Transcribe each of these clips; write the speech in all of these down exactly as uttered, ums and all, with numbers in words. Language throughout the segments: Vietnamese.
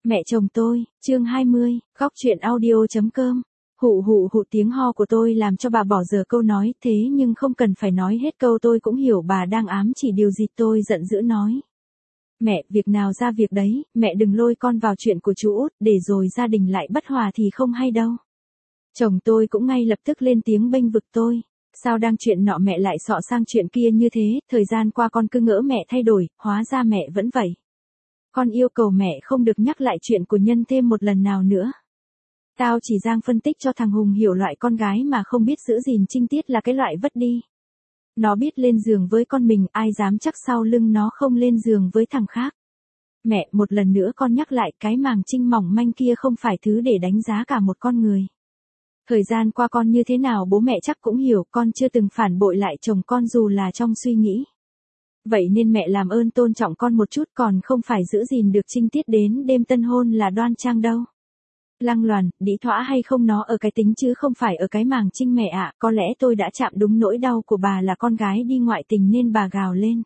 Mẹ chồng tôi, chương hai mươi, góc chuyện audio.com. Hụ hụ hụ tiếng ho của tôi làm cho bà bỏ dở câu nói, thế nhưng không cần phải nói hết câu tôi cũng hiểu bà đang ám chỉ điều gì. Tôi giận dữ nói. Mẹ, việc nào ra việc đấy, mẹ đừng lôi con vào chuyện của chú Út, để rồi gia đình lại bất hòa thì không hay đâu. Chồng tôi cũng ngay lập tức lên tiếng bênh vực tôi. Sao đang chuyện nọ mẹ lại xọ sang chuyện kia như thế, thời gian qua con cứ ngỡ mẹ thay đổi, hóa ra mẹ vẫn vậy. Con yêu cầu mẹ không được nhắc lại chuyện của Nhân thêm một lần nào nữa. Tao chỉ đang phân tích cho thằng Hùng hiểu loại con gái mà không biết giữ gìn trinh tiết là cái loại vất đi. Nó biết lên giường với con mình, ai dám chắc sau lưng nó không lên giường với thằng khác. Mẹ, một lần nữa con nhắc lại, cái màng trinh mỏng manh kia không phải thứ để đánh giá cả một con người. Thời gian qua con như thế nào bố mẹ chắc cũng hiểu, con chưa từng phản bội lại chồng con dù là trong suy nghĩ. Vậy nên mẹ làm ơn tôn trọng con một chút, còn không phải giữ gìn được trinh tiết đến đêm tân hôn là đoan trang đâu. Lăng loàn, đĩ thỏa hay không nó ở cái tính chứ không phải ở cái màng trinh mẹ ạ. Có lẽ tôi đã chạm đúng nỗi đau của bà là con gái đi ngoại tình nên bà gào lên.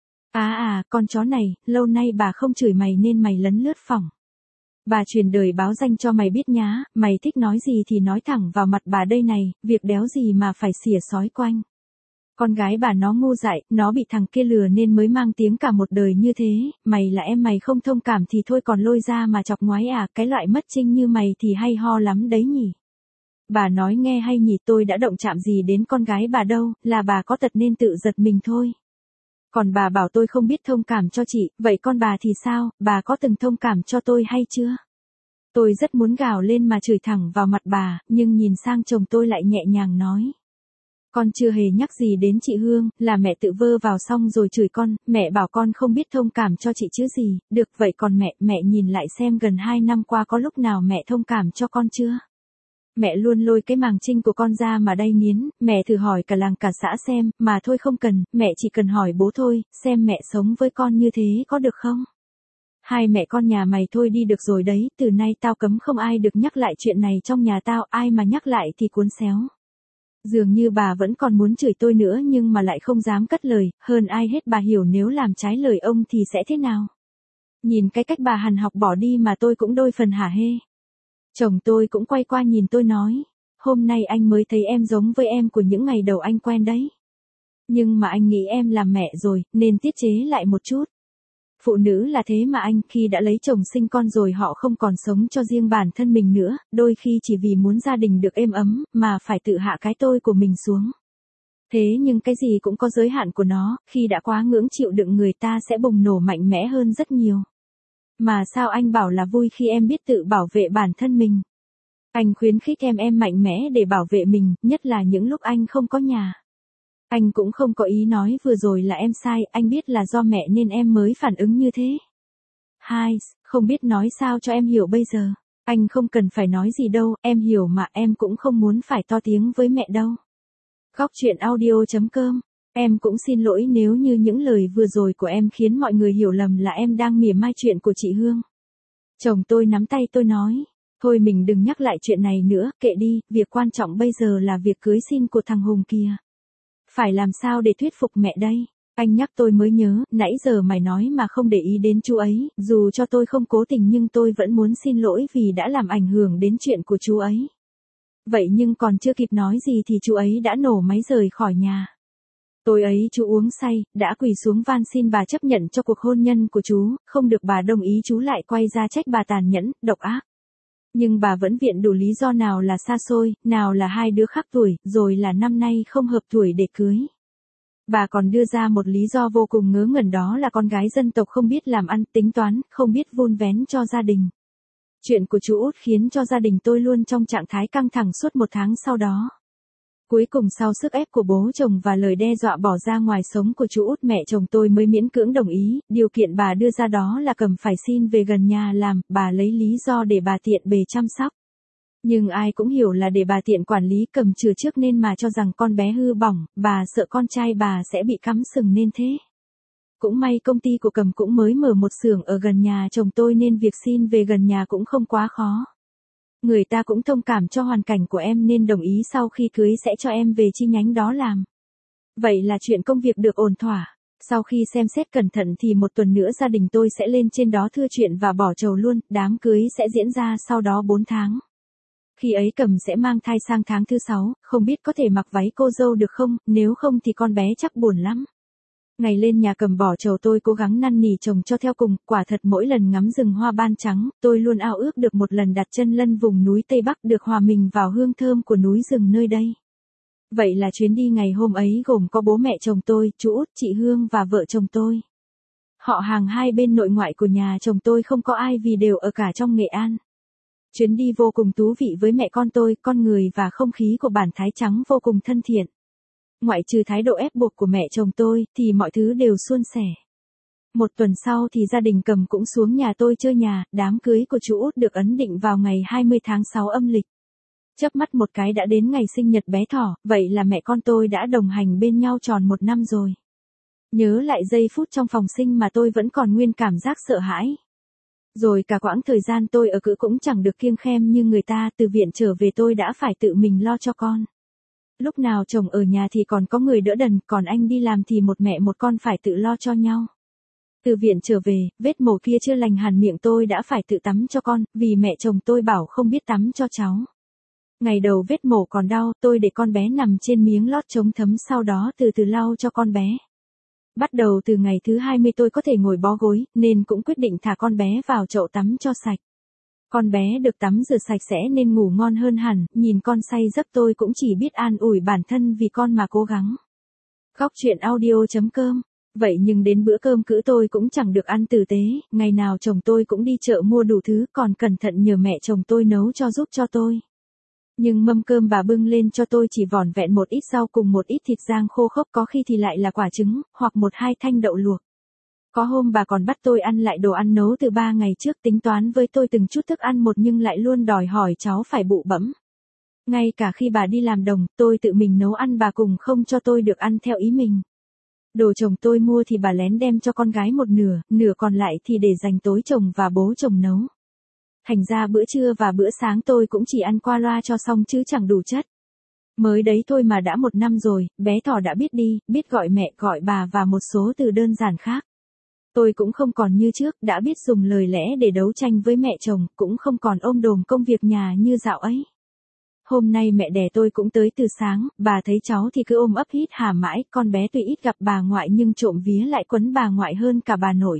À à, con chó này, lâu nay bà không chửi mày nên mày lấn lướt phỏng. Bà truyền đời báo danh cho mày biết nhá, mày thích nói gì thì nói thẳng vào mặt bà đây này, việc đéo gì mà phải xỉa sói quanh. Con gái bà nó ngu dại, nó bị thằng kia lừa nên mới mang tiếng cả một đời như thế, mày là em mày không thông cảm thì thôi còn lôi ra mà chọc ngoái à, cái loại mất trinh như mày thì hay ho lắm đấy nhỉ. Bà nói nghe hay nhỉ, tôi đã động chạm gì đến con gái bà đâu, là bà có tật nên tự giật mình thôi. Còn bà bảo tôi không biết thông cảm cho chị, vậy con bà thì sao, bà có từng thông cảm cho tôi hay chưa? Tôi rất muốn gào lên mà chửi thẳng vào mặt bà, nhưng nhìn sang chồng tôi lại nhẹ nhàng nói. Con chưa hề nhắc gì đến chị Hương, là mẹ tự vơ vào xong rồi chửi con, mẹ bảo con không biết thông cảm cho chị chứ gì, được vậy còn mẹ, mẹ nhìn lại xem gần hai năm qua có lúc nào mẹ thông cảm cho con chưa? Mẹ luôn lôi cái màng trinh của con ra mà đay nghiến, mẹ thử hỏi cả làng cả xã xem, mà thôi không cần, mẹ chỉ cần hỏi bố thôi, xem mẹ sống với con như thế có được không? Hai mẹ con nhà mày thôi đi được rồi đấy, từ nay tao cấm không ai được nhắc lại chuyện này trong nhà tao, ai mà nhắc lại thì cuốn xéo. Dường như bà vẫn còn muốn chửi tôi nữa nhưng mà lại không dám cất lời, hơn ai hết bà hiểu nếu làm trái lời ông thì sẽ thế nào. Nhìn cái cách bà hằn học bỏ đi mà tôi cũng đôi phần hả hê. Chồng tôi cũng quay qua nhìn tôi nói, hôm nay anh mới thấy em giống với em của những ngày đầu anh quen đấy. Nhưng mà anh nghĩ em làm mẹ rồi, nên tiết chế lại một chút. Phụ nữ là thế mà anh, khi đã lấy chồng sinh con rồi họ không còn sống cho riêng bản thân mình nữa, đôi khi chỉ vì muốn gia đình được êm ấm, mà phải tự hạ cái tôi của mình xuống. Thế nhưng cái gì cũng có giới hạn của nó, khi đã quá ngưỡng chịu đựng người ta sẽ bùng nổ mạnh mẽ hơn rất nhiều. Mà sao anh bảo là vui khi em biết tự bảo vệ bản thân mình? Anh khuyến khích em em mạnh mẽ để bảo vệ mình, nhất là những lúc anh không có nhà. Anh cũng không có ý nói vừa rồi là em sai, anh biết là do mẹ nên em mới phản ứng như thế. Hai, không biết nói sao cho em hiểu bây giờ. Anh không cần phải nói gì đâu, em hiểu mà, em cũng không muốn phải to tiếng với mẹ đâu. Góc chuyện audio.com. Em cũng xin lỗi nếu như những lời vừa rồi của em khiến mọi người hiểu lầm là em đang mỉa mai chuyện của chị Hương. Chồng tôi nắm tay tôi nói, thôi mình đừng nhắc lại chuyện này nữa, kệ đi, việc quan trọng bây giờ là việc cưới xin của thằng Hùng kìa. Phải làm sao để thuyết phục mẹ đây? Anh nhắc tôi mới nhớ, nãy giờ mày nói mà không để ý đến chú ấy, dù cho tôi không cố tình nhưng tôi vẫn muốn xin lỗi vì đã làm ảnh hưởng đến chuyện của chú ấy. Vậy nhưng còn chưa kịp nói gì thì chú ấy đã nổ máy rời khỏi nhà. Tối ấy chú uống say, đã quỳ xuống van xin bà chấp nhận cho cuộc hôn nhân của chú, không được bà đồng ý chú lại quay ra trách bà tàn nhẫn, độc ác. Nhưng bà vẫn viện đủ lý do nào là xa xôi, nào là hai đứa khác tuổi, rồi là năm nay không hợp tuổi để cưới. Bà còn đưa ra một lý do vô cùng ngớ ngẩn, đó là con gái dân tộc không biết làm ăn, tính toán, không biết vun vén cho gia đình. Chuyện của chú Út khiến cho gia đình tôi luôn trong trạng thái căng thẳng suốt một tháng sau đó. Cuối cùng sau sức ép của bố chồng và lời đe dọa bỏ ra ngoài sống của chú Út, mẹ chồng tôi mới miễn cưỡng đồng ý, điều kiện bà đưa ra đó là Cầm phải xin về gần nhà làm, bà lấy lý do để bà tiện bề chăm sóc. Nhưng ai cũng hiểu là để bà tiện quản lý Cầm chừa trước nên mà cho rằng con bé hư bỏng, bà sợ con trai bà sẽ bị cắm sừng nên thế. Cũng may công ty của Cầm cũng mới mở một xưởng ở gần nhà chồng tôi nên việc xin về gần nhà cũng không quá khó. Người ta cũng thông cảm cho hoàn cảnh của em nên đồng ý sau khi cưới sẽ cho em về chi nhánh đó làm. Vậy là chuyện công việc được ổn thỏa. Sau khi xem xét cẩn thận thì một tuần nữa gia đình tôi sẽ lên trên đó thưa chuyện và bỏ chầu luôn, đám cưới sẽ diễn ra sau đó bốn tháng. Khi ấy Cầm sẽ mang thai sang tháng thứ sáu, không biết có thể mặc váy cô dâu được không, nếu không thì con bé chắc buồn lắm. Ngày lên nhà Cầm bỏ chầu tôi cố gắng năn nỉ chồng cho theo cùng, quả thật mỗi lần ngắm rừng hoa ban trắng, tôi luôn ao ước được một lần đặt chân lên vùng núi Tây Bắc được hòa mình vào hương thơm của núi rừng nơi đây. Vậy là chuyến đi ngày hôm ấy gồm có bố mẹ chồng tôi, chú út, chị Hương và vợ chồng tôi. Họ hàng hai bên nội ngoại của nhà chồng tôi không có ai vì đều ở cả trong Nghệ An. Chuyến đi vô cùng thú vị với mẹ con tôi, con người và không khí của bản Thái Trắng vô cùng thân thiện. Ngoại trừ thái độ ép buộc của mẹ chồng tôi, thì mọi thứ đều suôn sẻ. Một tuần sau thì gia đình Cầm cũng xuống nhà tôi chơi nhà, đám cưới của chú út được ấn định vào ngày hai mươi tháng sáu âm lịch. Chớp mắt một cái đã đến ngày sinh nhật bé Thỏ, vậy là mẹ con tôi đã đồng hành bên nhau tròn một năm rồi. Nhớ lại giây phút trong phòng sinh mà tôi vẫn còn nguyên cảm giác sợ hãi. Rồi cả quãng thời gian tôi ở cữ cũng chẳng được kiêng khem như người ta, từ viện trở về tôi đã phải tự mình lo cho con. Lúc nào chồng ở nhà thì còn có người đỡ đần, còn anh đi làm thì một mẹ một con phải tự lo cho nhau. Từ viện trở về, vết mổ kia chưa lành hẳn miệng tôi đã phải tự tắm cho con, vì mẹ chồng tôi bảo không biết tắm cho cháu. Ngày đầu vết mổ còn đau, tôi để con bé nằm trên miếng lót chống thấm sau đó từ từ lau cho con bé. Bắt đầu từ ngày thứ hai mươi tôi có thể ngồi bó gối, nên cũng quyết định thả con bé vào chậu tắm cho sạch. Con bé được tắm rửa sạch sẽ nên ngủ ngon hơn hẳn, nhìn con say giấc tôi cũng chỉ biết an ủi bản thân vì con mà cố gắng. Góc chuyện audio chấm com. Vậy nhưng đến bữa cơm cữ tôi cũng chẳng được ăn tử tế, ngày nào chồng tôi cũng đi chợ mua đủ thứ, còn cẩn thận nhờ mẹ chồng tôi nấu cho giúp cho tôi. Nhưng mâm cơm bà bưng lên cho tôi chỉ vỏn vẹn một ít rau cùng một ít thịt rang khô khốc, có khi thì lại là quả trứng, hoặc một hai thanh đậu luộc. Có hôm bà còn bắt tôi ăn lại đồ ăn nấu từ ba ngày trước, tính toán với tôi từng chút thức ăn một nhưng lại luôn đòi hỏi cháu phải bụ bẫm. Ngay cả khi bà đi làm đồng, tôi tự mình nấu ăn bà cùng không cho tôi được ăn theo ý mình. Đồ chồng tôi mua thì bà lén đem cho con gái một nửa, nửa còn lại thì để dành tối chồng và bố chồng nấu. Thành ra bữa trưa và bữa sáng tôi cũng chỉ ăn qua loa cho xong chứ chẳng đủ chất. Mới đấy thôi mà đã một năm rồi, bé Thỏ đã biết đi, biết gọi mẹ, gọi bà và một số từ đơn giản khác. Tôi cũng không còn như trước, đã biết dùng lời lẽ để đấu tranh với mẹ chồng, cũng không còn ôm đồm công việc nhà như dạo ấy. Hôm nay mẹ đẻ tôi cũng tới từ sáng, bà thấy cháu thì cứ ôm ấp hít hà mãi, con bé tuy ít gặp bà ngoại nhưng trộm vía lại quấn bà ngoại hơn cả bà nội.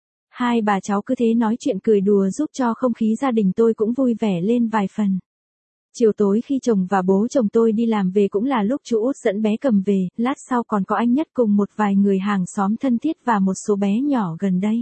Hai bà cháu cứ thế nói chuyện cười đùa giúp cho không khí gia đình tôi cũng vui vẻ lên vài phần. Chiều tối khi chồng và bố chồng tôi đi làm về cũng là lúc chú út dẫn bé Cầm về, lát sau còn có anh Nhất cùng một vài người hàng xóm thân thiết và một số bé nhỏ gần đây.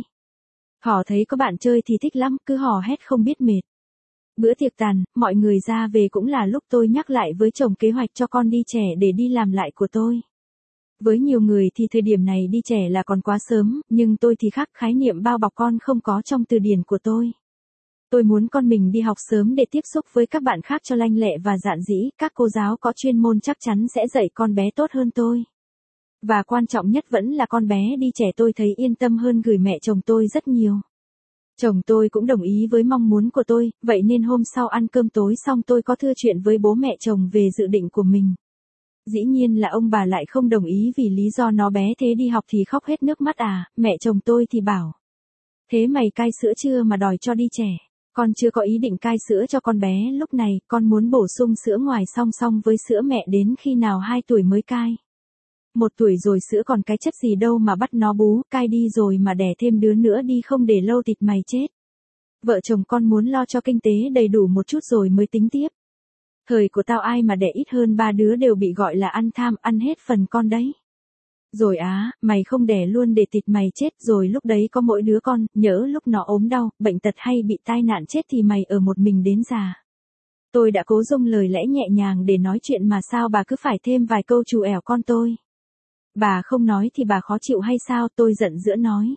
Họ thấy có bạn chơi thì thích lắm, cứ hò hét không biết mệt. Bữa tiệc tàn, mọi người ra về cũng là lúc tôi nhắc lại với chồng kế hoạch cho con đi trẻ để đi làm lại của tôi. Với nhiều người thì thời điểm này đi trẻ là còn quá sớm, nhưng tôi thì khác, khái niệm bao bọc con không có trong từ điển của tôi. Tôi muốn con mình đi học sớm để tiếp xúc với các bạn khác cho lanh lẹ và dạn dĩ, các cô giáo có chuyên môn chắc chắn sẽ dạy con bé tốt hơn tôi. Và quan trọng nhất vẫn là con bé đi trẻ tôi thấy yên tâm hơn gửi mẹ chồng tôi rất nhiều. Chồng tôi cũng đồng ý với mong muốn của tôi, vậy nên hôm sau ăn cơm tối xong tôi có thưa chuyện với bố mẹ chồng về dự định của mình. Dĩ nhiên là ông bà lại không đồng ý vì lý do nó bé thế đi học thì khóc hết nước mắt à, mẹ chồng tôi thì bảo. Thế mày cai sữa chưa mà đòi cho đi trẻ? Con chưa có ý định cai sữa cho con bé lúc này, con muốn bổ sung sữa ngoài song song với sữa mẹ đến khi nào hai tuổi mới cai. Một tuổi rồi sữa còn cái chất gì đâu mà bắt nó bú, cai đi rồi mà đẻ thêm đứa nữa đi không để lâu thịt mày chết. Vợ chồng con muốn lo cho kinh tế đầy đủ một chút rồi mới tính tiếp. Thời của tao ai mà đẻ ít hơn ba đứa đều bị gọi là ăn tham, ăn hết phần con đấy. Rồi á, mày không đẻ luôn để thịt mày chết rồi lúc đấy có mỗi đứa con, nhỡ lúc nó ốm đau, bệnh tật hay bị tai nạn chết thì mày ở một mình đến già. Tôi đã cố dùng lời lẽ nhẹ nhàng để nói chuyện mà sao bà cứ phải thêm vài câu trù ẻo con tôi. Bà không nói thì bà khó chịu hay sao, tôi giận dữ nói.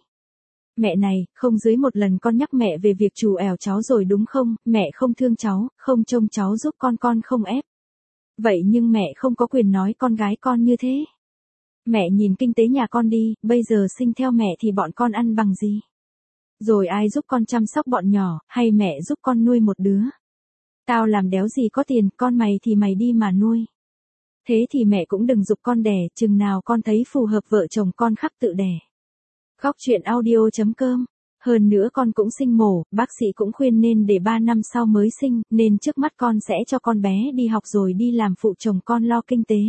Mẹ này, không dưới một lần con nhắc mẹ về việc trù ẻo cháu rồi đúng không, mẹ không thương cháu, không trông cháu giúp con con không ép. Vậy nhưng mẹ không có quyền nói con gái con như thế. Mẹ nhìn kinh tế nhà con đi, bây giờ sinh theo mẹ thì bọn con ăn bằng gì? Rồi ai giúp con chăm sóc bọn nhỏ, hay mẹ giúp con nuôi một đứa? Tao làm đéo gì có tiền, con mày thì mày đi mà nuôi. Thế thì mẹ cũng đừng giục con đẻ, chừng nào con thấy phù hợp vợ chồng con khắc tự đẻ. Góc chuyện audio chấm com. Hơn nữa con cũng sinh mổ, bác sĩ cũng khuyên nên để ba năm sau mới sinh, nên trước mắt con sẽ cho con bé đi học rồi đi làm phụ chồng con lo kinh tế.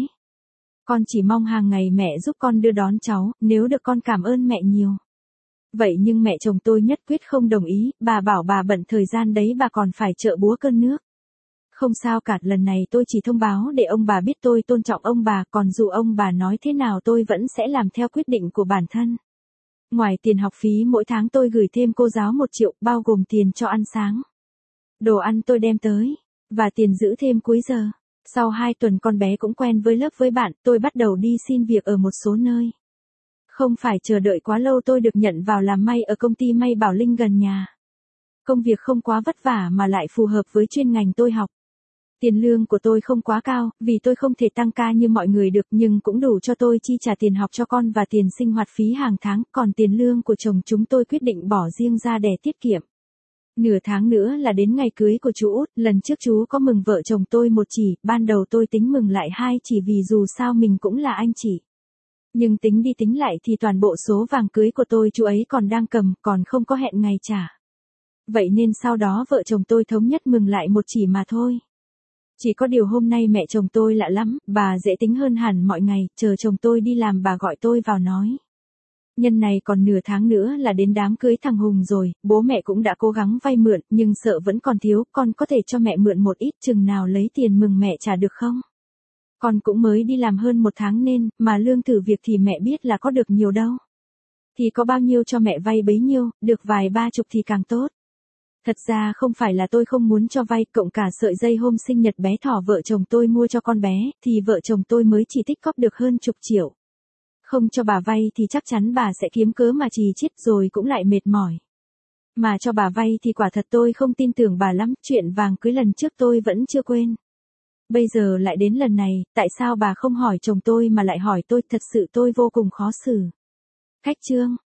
Con chỉ mong hàng ngày mẹ giúp con đưa đón cháu, nếu được con cảm ơn mẹ nhiều. Vậy nhưng mẹ chồng tôi nhất quyết không đồng ý, bà bảo bà bận thời gian đấy bà còn phải trợ búa cơm nước. Không sao cả, lần này tôi chỉ thông báo để ông bà biết tôi tôn trọng ông bà, còn dù ông bà nói thế nào tôi vẫn sẽ làm theo quyết định của bản thân. Ngoài tiền học phí mỗi tháng tôi gửi thêm cô giáo một triệu, bao gồm tiền cho ăn sáng, đồ ăn tôi đem tới, và tiền giữ thêm cuối giờ. Sau hai tuần con bé cũng quen với lớp với bạn, tôi bắt đầu đi xin việc ở một số nơi. Không phải chờ đợi quá lâu tôi được nhận vào làm may ở công ty may Bảo Linh gần nhà. Công việc không quá vất vả mà lại phù hợp với chuyên ngành tôi học. Tiền lương của tôi không quá cao, vì tôi không thể tăng ca như mọi người được, nhưng cũng đủ cho tôi chi trả tiền học cho con và tiền sinh hoạt phí hàng tháng, còn tiền lương của chồng chúng tôi quyết định bỏ riêng ra để tiết kiệm. Nửa tháng nữa là đến ngày cưới của chú Út, lần trước chú có mừng vợ chồng tôi một chỉ, ban đầu tôi tính mừng lại hai chỉ vì dù sao mình cũng là anh chị. Nhưng tính đi tính lại thì toàn bộ số vàng cưới của tôi chú ấy còn đang cầm, còn không có hẹn ngày trả. Vậy nên sau đó vợ chồng tôi thống nhất mừng lại một chỉ mà thôi. Chỉ có điều hôm nay mẹ chồng tôi lạ lắm, bà dễ tính hơn hẳn mọi ngày, chờ chồng tôi đi làm bà gọi tôi vào nói. Nhân này còn nửa tháng nữa là đến đám cưới thằng Hùng rồi, bố mẹ cũng đã cố gắng vay mượn, nhưng sợ vẫn còn thiếu, con có thể cho mẹ mượn một ít, chừng nào lấy tiền mừng mẹ trả được không? Con cũng mới đi làm hơn một tháng nên, mà lương thử việc thì mẹ biết là có được nhiều đâu. Thì có bao nhiêu cho mẹ vay bấy nhiêu, được vài ba chục thì càng tốt. Thật ra không phải là tôi không muốn cho vay, cộng cả sợi dây hôm sinh nhật bé thỏ vợ chồng tôi mua cho con bé, thì vợ chồng tôi mới chỉ tích cóp được hơn chục triệu. Không cho bà vay thì chắc chắn bà sẽ kiếm cớ mà trì chiết rồi cũng lại mệt mỏi. Mà cho bà vay thì quả thật tôi không tin tưởng bà lắm, chuyện vàng cưới lần trước tôi vẫn chưa quên. Bây giờ lại đến lần này, tại sao bà không hỏi chồng tôi mà lại hỏi tôi, thật sự tôi vô cùng khó xử. Khách chương.